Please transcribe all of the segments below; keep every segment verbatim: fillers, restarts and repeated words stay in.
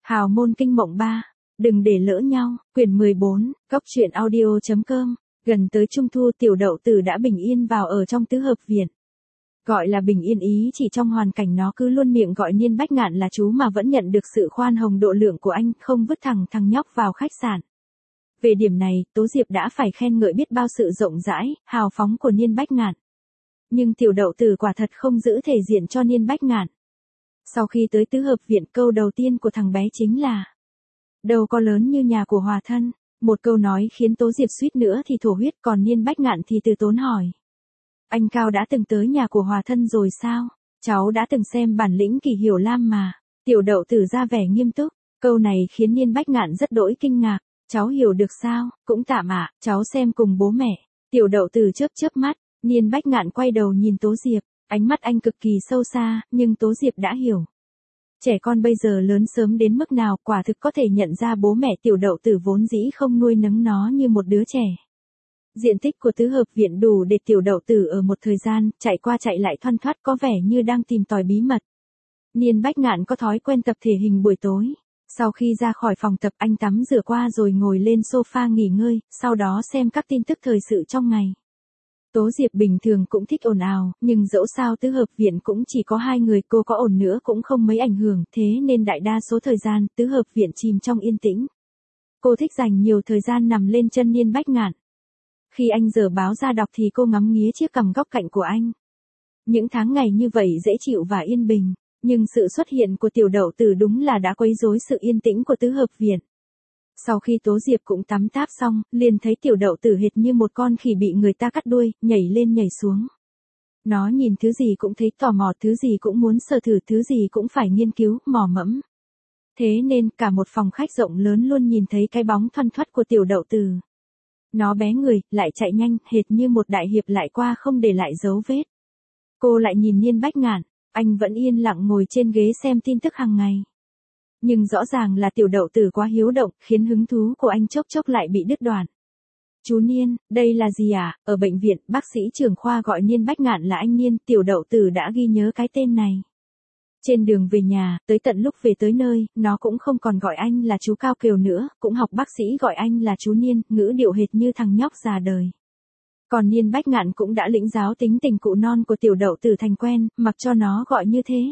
Hào môn kinh mộng ba, đừng để lỡ nhau, quyển mười bốn, góc truyện audio.com, gần tới trung thu tiểu đậu tử đã bình yên vào ở trong tứ hợp viện. Gọi là bình yên ý chỉ trong hoàn cảnh nó cứ luôn miệng gọi Niên Bách Ngạn là chú mà vẫn nhận được sự khoan hồng độ lượng của anh, không vứt thằng thằng nhóc vào khách sạn. Về điểm này, Tố Diệp đã phải khen ngợi biết bao sự rộng rãi, hào phóng của Niên Bách Ngạn. Nhưng tiểu đậu tử quả thật không giữ thể diện cho Niên Bách Ngạn. Sau khi tới tứ hợp viện, câu đầu tiên của thằng bé chính là: đâu có lớn như nhà của Hòa thân. Một câu nói khiến Tố Diệp suýt nữa thì thổ huyết, còn Niên Bách Ngạn thì từ tốn hỏi: anh Cao đã từng tới nhà của Hòa thân rồi sao? Cháu đã từng xem bản lĩnh Kỳ Hiểu Lam mà. Tiểu đậu tử ra vẻ nghiêm túc. Câu này khiến Niên Bách Ngạn rất đỗi kinh ngạc. Cháu hiểu được sao? Cũng tạm ạ, cháu xem cùng bố mẹ. Tiểu đậu tử chớp chớp mắt. Niên Bách Ngạn quay đầu nhìn Tố Diệp. Ánh mắt anh cực kỳ sâu xa, nhưng Tố Diệp đã hiểu. Trẻ con bây giờ lớn sớm đến mức nào, quả thực có thể nhận ra bố mẹ tiểu đậu tử vốn dĩ không nuôi nấng nó như một đứa trẻ. Diện tích của tứ hợp viện đủ để tiểu đậu tử ở một thời gian, chạy qua chạy lại thoăn thoắt, có vẻ như đang tìm tòi bí mật. Niên Bách Ngạn có thói quen tập thể hình buổi tối. Sau khi ra khỏi phòng tập, anh tắm rửa qua rồi ngồi lên sofa nghỉ ngơi, sau đó xem các tin tức thời sự trong ngày. Tố Diệp bình thường cũng thích ồn ào, nhưng dẫu sao tứ hợp viện cũng chỉ có hai người, cô có ồn nữa cũng không mấy ảnh hưởng, thế nên đại đa số thời gian, tứ hợp viện chìm trong yên tĩnh. Cô thích dành nhiều thời gian nằm lên chân Niên Bách Ngạn. Khi anh dở báo ra đọc thì cô ngắm nghía chiếc cằm góc cạnh của anh. Những tháng ngày như vậy dễ chịu và yên bình, nhưng sự xuất hiện của tiểu đậu tử đúng là đã quấy rối sự yên tĩnh của tứ hợp viện. Sau khi Tố Diệp cũng tắm táp xong, liền thấy tiểu đậu tử hệt như một con khỉ bị người ta cắt đuôi, nhảy lên nhảy xuống. Nó nhìn thứ gì cũng thấy tò mò, thứ gì cũng muốn sờ thử, thứ gì cũng phải nghiên cứu, mò mẫm. Thế nên cả một phòng khách rộng lớn luôn nhìn thấy cái bóng thoăn thoắt của tiểu đậu tử. Nó bé người, lại chạy nhanh, hệt như một đại hiệp lại qua không để lại dấu vết. Cô lại nhìn Niên Bách Ngạn, anh vẫn yên lặng ngồi trên ghế xem tin tức hàng ngày. Nhưng rõ ràng là tiểu đậu tử quá hiếu động, khiến hứng thú của anh chốc chốc lại bị đứt đoạn. Chú Niên, đây là gì à? Ở bệnh viện, bác sĩ trưởng khoa gọi Niên Bách Ngạn là anh Niên, tiểu đậu tử đã ghi nhớ cái tên này. Trên đường về nhà, tới tận lúc về tới nơi, nó cũng không còn gọi anh là chú Cao Kiều nữa, cũng học bác sĩ gọi anh là chú Niên, ngữ điệu hệt như thằng nhóc già đời. Còn Niên Bách Ngạn cũng đã lĩnh giáo tính tình cụ non của tiểu đậu tử thành quen, mặc cho nó gọi như thế.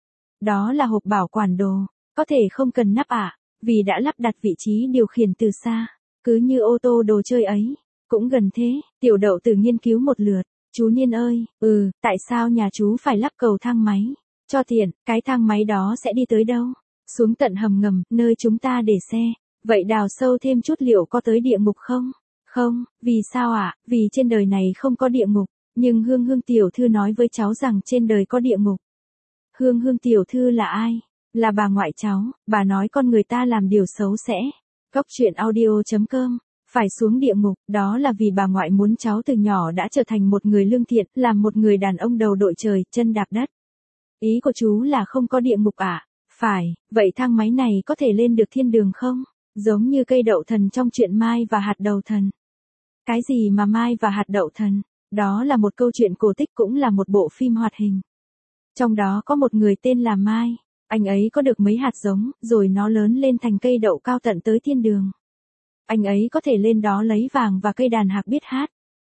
Đó là hộp bảo quản đồ, có thể không cần nắp ạ, à, vì đã lắp đặt vị trí điều khiển từ xa, cứ như ô tô đồ chơi ấy. Cũng gần thế, tiểu đậu tử nghiên cứu một lượt. Chú Niên ơi, ừ, tại sao nhà chú phải lắp cầu thang máy? Cho tiền, cái thang máy đó sẽ đi tới đâu? Xuống tận hầm ngầm, nơi chúng ta để xe. Vậy đào sâu thêm chút liệu có tới địa ngục không? Không, vì sao ạ? À? Vì trên đời này không có địa ngục, nhưng Hương Hương tiểu thư nói với cháu rằng trên đời có địa ngục. Hương Hương tiểu thư là ai? Là bà ngoại cháu, bà nói con người ta làm điều xấu sẽ. Góc truyện audio.com, phải xuống địa ngục, đó là vì bà ngoại muốn cháu từ nhỏ đã trở thành một người lương thiện, làm một người đàn ông đầu đội trời, chân đạp đất. Ý của chú là không có địa ngục à? Phải, vậy thang máy này có thể lên được thiên đường không? Giống như cây đậu thần trong truyện Mai và hạt đậu thần. Cái gì mà Mai và hạt đậu thần? Đó là một câu chuyện cổ tích, cũng là một bộ phim hoạt hình. Trong đó có một người tên là Mai. Anh ấy có được mấy hạt giống, rồi nó lớn lên thành cây đậu cao tận tới thiên đường. Anh ấy có thể lên đó lấy vàng và cây đàn hạc biết hát.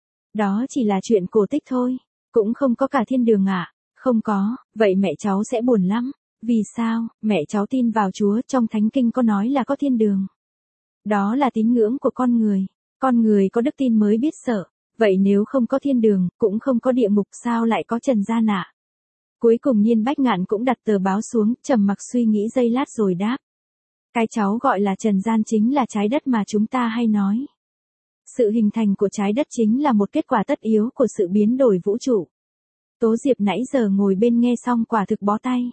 Đó chỉ là chuyện cổ tích thôi, cũng không có cả thiên đường ạ. À? Không có, vậy mẹ cháu sẽ buồn lắm. Vì sao? Mẹ cháu tin vào Chúa, trong Thánh Kinh có nói là có thiên đường. Đó là tín ngưỡng của con người. Con người có đức tin mới biết sợ. Vậy nếu không có thiên đường, cũng không có địa ngục, sao lại có trần gian ạ? À? Cuối cùng Niên Bách Ngạn cũng đặt tờ báo xuống, trầm mặc suy nghĩ giây lát rồi đáp. Cái cháu gọi là trần gian chính là trái đất mà chúng ta hay nói. Sự hình thành của trái đất chính là một kết quả tất yếu của sự biến đổi vũ trụ. Tố Diệp nãy giờ ngồi bên nghe xong quả thực bó tay.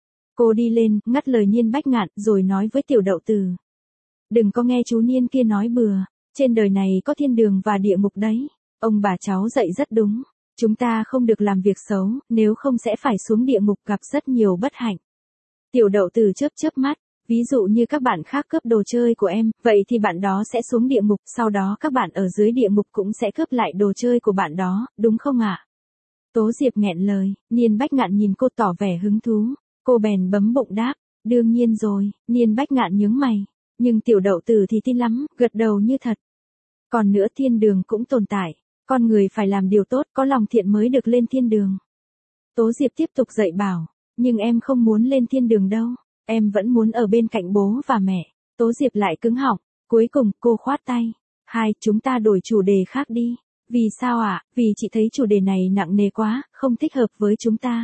Cô đi lên, ngắt lời Niên Bách Ngạn, rồi nói với tiểu đậu tử. Đừng có nghe chú Niên kia nói bừa, trên đời này có thiên đường và địa ngục đấy. Ông bà cháu dạy rất đúng. Chúng ta không được làm việc xấu, nếu không sẽ phải xuống địa ngục, gặp rất nhiều bất hạnh. Tiểu đậu tử chớp chớp mắt, ví dụ như các bạn khác cướp đồ chơi của em, vậy thì bạn đó sẽ xuống địa ngục, sau đó các bạn ở dưới địa ngục cũng sẽ cướp lại đồ chơi của bạn đó, đúng không ạ? À? Tố Diệp nghẹn lời, Niên Bách Ngạn nhìn cô tỏ vẻ hứng thú, cô bèn bấm bụng đáp, Đương nhiên rồi, Niên Bách Ngạn nhướng mày. Nhưng tiểu đậu tử thì tin lắm, gật đầu như thật. Còn nữa thiên đường cũng tồn tại. Con người phải làm điều tốt, có lòng thiện mới được lên thiên đường. Tố Diệp tiếp tục dạy bảo. Nhưng em không muốn lên thiên đường đâu. Em vẫn muốn ở bên cạnh bố và mẹ. Tố Diệp lại cứng họng. Cuối cùng, cô khoát tay. Hai, chúng ta đổi chủ đề khác đi. Vì sao ạ? À? Vì chị thấy chủ đề này nặng nề quá, không thích hợp với chúng ta.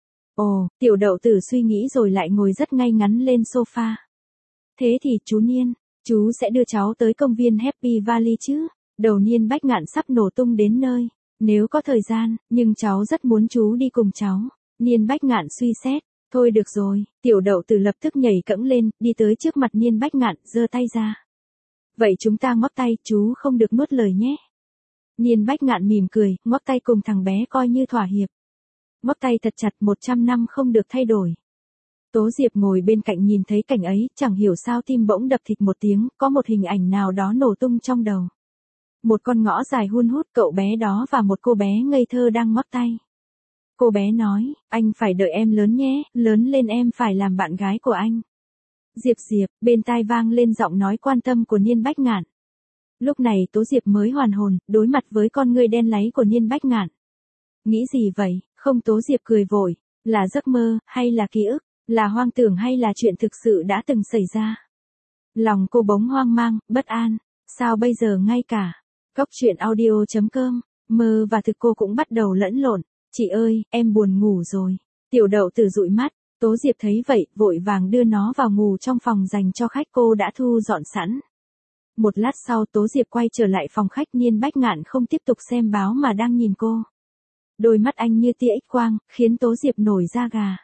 Ồ, tiểu đậu tử suy nghĩ rồi lại ngồi rất ngay ngắn lên sofa. Thế thì chú Niên, chú sẽ đưa cháu tới công viên Happy Valley chứ? Đầu Niên Bách Ngạn sắp nổ tung đến nơi. Nếu có thời gian, nhưng cháu rất muốn chú đi cùng cháu. Niên Bách Ngạn suy xét. Thôi được rồi, tiểu đậu tử lập tức nhảy cẫng lên, đi tới trước mặt Niên Bách Ngạn, giơ tay ra. Vậy chúng ta ngoắc tay, chú không được nuốt lời nhé. Niên Bách Ngạn mỉm cười, ngoắc tay cùng thằng bé coi như thỏa hiệp. Ngoắc tay thật chặt, một trăm năm không được thay đổi. Tố Diệp ngồi bên cạnh nhìn thấy cảnh ấy, chẳng hiểu sao tim bỗng đập thịt một tiếng, có một hình ảnh nào đó nổ tung trong đầu. Một con ngõ dài hun hút, cậu bé đó và một cô bé ngây thơ đang ngoắc tay. Cô bé nói, anh phải đợi em lớn nhé, lớn lên em phải làm bạn gái của anh. Diệp Diệp, bên tai vang lên giọng nói quan tâm của Niên Bách Ngạn. Lúc này Tố Diệp mới hoàn hồn, đối mặt với con ngươi đen láy của Niên Bách Ngạn. Nghĩ gì vậy? Không, Tố Diệp cười vội. Là giấc mơ, hay là ký ức? Là hoang tưởng hay là chuyện thực sự đã từng xảy ra? Lòng cô bỗng hoang mang, bất an. Sao bây giờ ngay cả Cốc truyện audio chấm com, mơ và thực cô cũng bắt đầu lẫn lộn. Chị ơi, em buồn ngủ rồi. Tiểu đậu tử dụi mắt. Tố Diệp thấy vậy, vội vàng đưa nó vào ngủ trong phòng dành cho khách cô đã thu dọn sẵn. Một lát sau Tố Diệp quay trở lại phòng khách. Niên Bách Ngạn không tiếp tục xem báo mà đang nhìn cô. Đôi mắt anh như tia X quang, khiến Tố Diệp nổi da gà.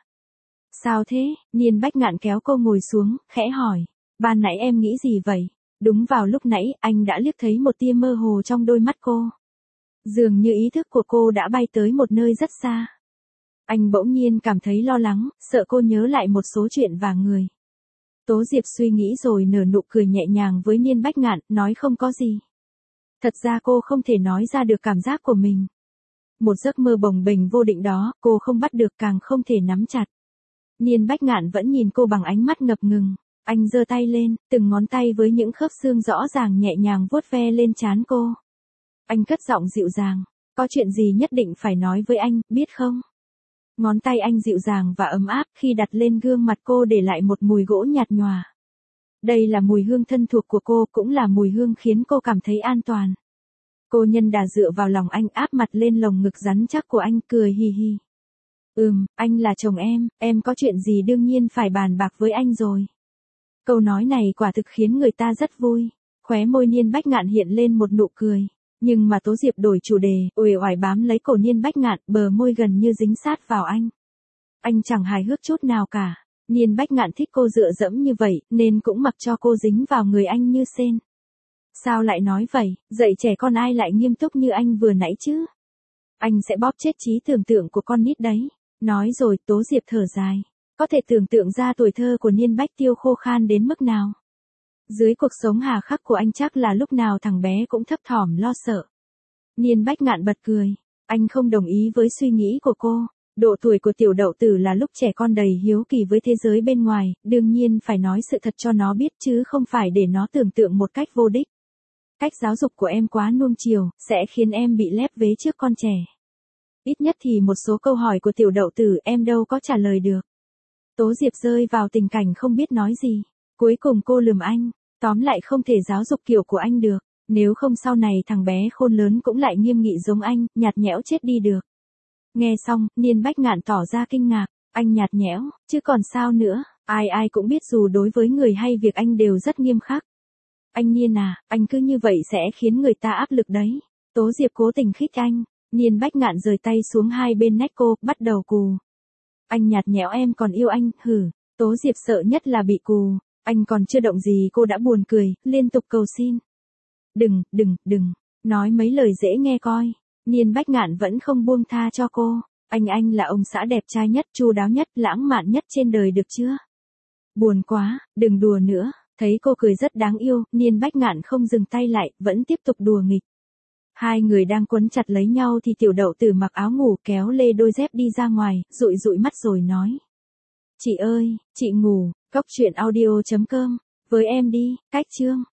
Sao thế? Niên Bách Ngạn kéo cô ngồi xuống, khẽ hỏi. Ban nãy em nghĩ gì vậy? Đúng vào lúc nãy, anh đã liếc thấy một tia mơ hồ trong đôi mắt cô. Dường như ý thức của cô đã bay tới một nơi rất xa. Anh bỗng nhiên cảm thấy lo lắng, sợ cô nhớ lại một số chuyện và người. Tố Diệp suy nghĩ rồi nở nụ cười nhẹ nhàng với Niên Bách Ngạn, nói không có gì. Thật ra cô không thể nói ra được cảm giác của mình. Một giấc mơ bồng bềnh vô định đó, cô không bắt được càng không thể nắm chặt. Niên Bách Ngạn vẫn nhìn cô bằng ánh mắt ngập ngừng. Anh giơ tay lên, từng ngón tay với những khớp xương rõ ràng nhẹ nhàng vuốt ve lên trán cô. Anh cất giọng dịu dàng. Có chuyện gì nhất định phải nói với anh, biết không? Ngón tay anh dịu dàng và ấm áp khi đặt lên gương mặt cô để lại một mùi gỗ nhạt nhòa. Đây là mùi hương thân thuộc của cô, cũng là mùi hương khiến cô cảm thấy an toàn. Cô nhân đà dựa vào lòng anh, áp mặt lên lồng ngực rắn chắc của anh, cười hì hì. Ừm, anh là chồng em, em có chuyện gì đương nhiên phải bàn bạc với anh rồi. Câu nói này quả thực khiến người ta rất vui. Khóe môi Niên Bách Ngạn hiện lên một nụ cười. Nhưng mà Tố Diệp đổi chủ đề, uể oải bám lấy cổ Niên Bách Ngạn, bờ môi gần như dính sát vào anh. Anh chẳng hài hước chút nào cả. Niên Bách Ngạn thích cô dựa dẫm như vậy, nên cũng mặc cho cô dính vào người anh như sên. Sao lại nói vậy, dạy trẻ con ai lại nghiêm túc như anh vừa nãy chứ? Anh sẽ bóp chết trí tưởng tượng của con nít đấy. Nói rồi Tố Diệp thở dài. Có thể tưởng tượng ra tuổi thơ của Niên Bách Tiêu khô khan đến mức nào. Dưới cuộc sống hà khắc của anh chắc là lúc nào thằng bé cũng thấp thỏm lo sợ. Niên Bách Ngạn bật cười. Anh không đồng ý với suy nghĩ của cô. Độ tuổi của tiểu đậu tử là lúc trẻ con đầy hiếu kỳ với thế giới bên ngoài, đương nhiên phải nói sự thật cho nó biết chứ không phải để nó tưởng tượng một cách vô đích. Cách giáo dục của em quá nuông chiều, sẽ khiến em bị lép vế trước con trẻ. Ít nhất thì một số câu hỏi của tiểu đậu tử em đâu có trả lời được. Tố Diệp rơi vào tình cảnh không biết nói gì. Cuối cùng cô lườm anh. Tóm lại không thể giáo dục kiểu của anh được. Nếu không sau này thằng bé khôn lớn cũng lại nghiêm nghị giống anh, nhạt nhẽo chết đi được. Nghe xong, Niên Bách Ngạn tỏ ra kinh ngạc. Anh nhạt nhẽo, chứ còn sao nữa. Ai ai cũng biết dù đối với người hay việc anh đều rất nghiêm khắc. Anh Niên à, anh cứ như vậy sẽ khiến người ta áp lực đấy. Tố Diệp cố tình khích anh. Niên Bách Ngạn rời tay xuống hai bên nách cô, bắt đầu cù. Anh nhạt nhẽo em còn yêu anh, hử. Tố Diệp sợ nhất là bị cù. Anh còn chưa động gì cô đã buồn cười, liên tục cầu xin. Đừng, đừng, đừng. Nói mấy lời dễ nghe coi. Niên Bách Ngạn vẫn không buông tha cho cô. Anh anh là ông xã đẹp trai nhất, chu đáo nhất, lãng mạn nhất trên đời được chưa? Buồn quá, đừng đùa nữa. Thấy cô cười rất đáng yêu, Niên Bách Ngạn không dừng tay lại, vẫn tiếp tục đùa nghịch. Hai người đang quấn chặt lấy nhau thì tiểu đậu tử mặc áo ngủ kéo lê đôi dép đi ra ngoài, dụi dụi mắt rồi nói. Chị ơi, chị ngủ, Cốc truyện audio chấm com. Với em đi, cách chương.